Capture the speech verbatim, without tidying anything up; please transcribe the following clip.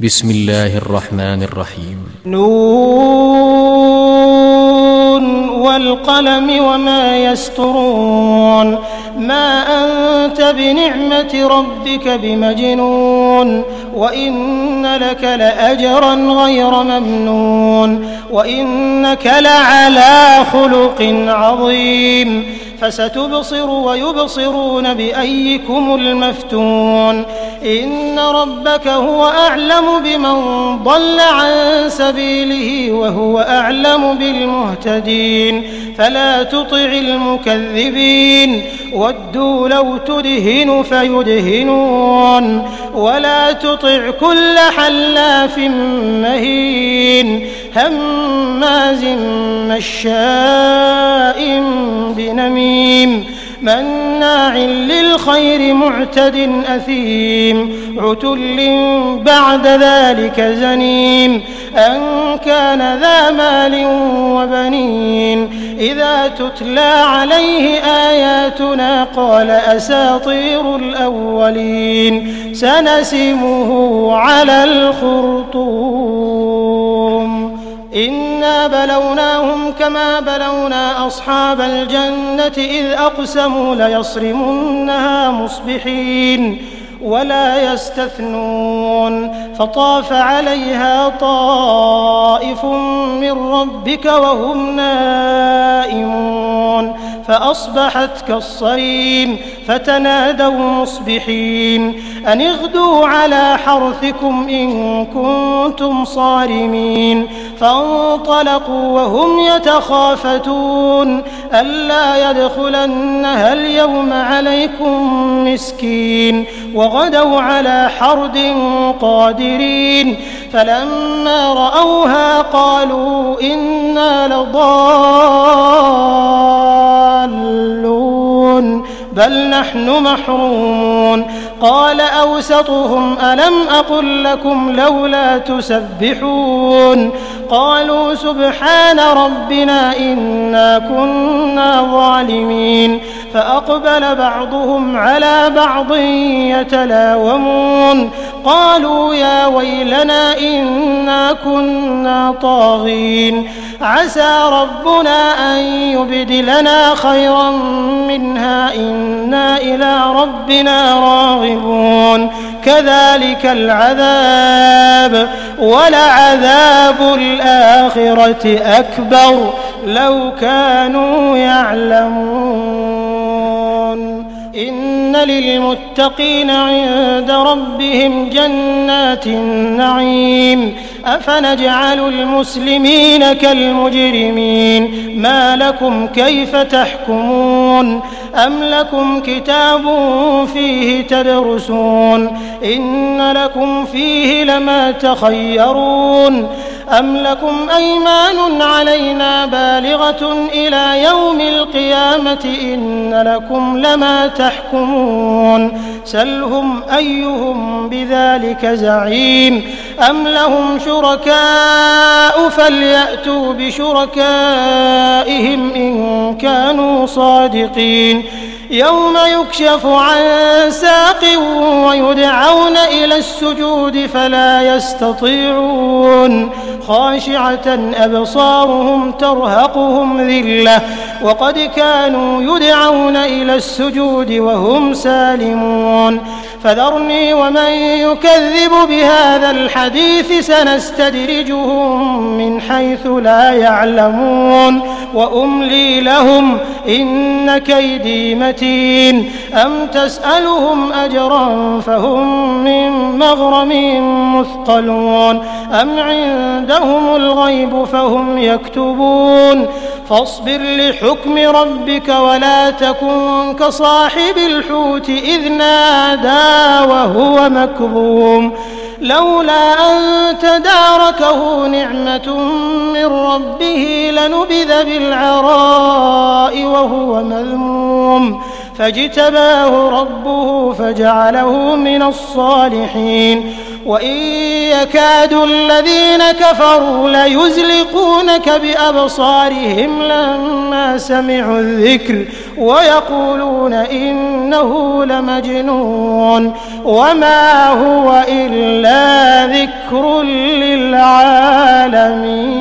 بسم الله الرحمن الرحيم. نون والقلم وما يسطرون. ما أنت بنعمة ربك بمجنون. وإن لك لأجرا غير ممنون. وإنك لعلى خلق عظيم. فستبصر ويبصرون بأيكم المفتون. إن ربك هو أعلم بمن ضل عن سبيله وهو أعلم بالمهتدين. فلا تطع المكذبين. ودوا لو تدهن فيدهنون. ولا تطع كل حلاف مهين هماز مشاء بنميم مناع للخير معتد أثيم عتل بعد ذلك زنيم أن كان ذا مال وبنين. إذا تتلى عليه آياتنا قال أساطير الأولين. سنسمه على الخرطوم. إنا بلوناهم كما بلونا أصحاب الجنة إذ أقسموا ليصرمنها مصبحين ولا يستثنون. فطاف عليها طائف من ربك وهم نائمون فأصبحت كالصريم. فتنادوا مصبحين أن اغدوا على حرثكم إن كنتم صارمين. فانطلقوا وهم يتخافتون ألا يدخلنها اليوم عليكم مسكين. وغدوا على حرد قادرين. فلما رأوها قالوا إنا لضالون بل نحن محرومون. قال أوسطهم ألم أقل لكم لولا تسبحون. قالوا سبحان ربنا إنا كنا ظالمين. فأقبل بعضهم على بعض يتلاومون قالوا يا ويلنا إنا كنا طاغين. عسى ربنا أن يبدلنا خيرا منها إنا إلى ربنا راغبون. كذلك العذاب ولعذاب الآخرة أكبر لو كانوا يعلمون. إن للمتقين عند ربهم جنات النعيم. أفنجعل المسلمين كالمجرمين. ما لكم كيف تحكمون. أم لكم كتاب فيه تدرسون. إن لكم فيه لما تخيرون. أم لكم أيمان علينا بالغة إلى يوم القيامة إن لكم لما تحكمون. سلهم أيهم بذلك زعيم. أم لهم شركاء فليأتوا بشركائهم إن كانوا صادقين. يوم يكشف عن ساق ويدعون إلى السجود فلا يستطيعون. خاشعة أبصارهم ترهقهم ذلة وقد كانوا يدعون إلى السجود وهم سالمون. فذرني ومن يكذب بهذا الحديث سنستدرجهم من حيث لا يعلمون وأملي لهم إن كيدي متين. أم تسألهم أجرا فهم من مغرم مثقلون. أم عندهم الغيب فهم يكتبون. فاصبر لحكم ربك ولا تكن كصاحب الحوت إذ نادى وهو مكظوم. لولا أن تداركه نعمة من ربه لنبذ بالعراء وهو مذموم. فاجتباه ربه فجعله من الصالحين. وإن يكاد الذين كفروا ليزلقونك بأبصارهم لما سمعوا الذكر ويقولون إنه لمجنون وما هو إلا ذكر للعالمين.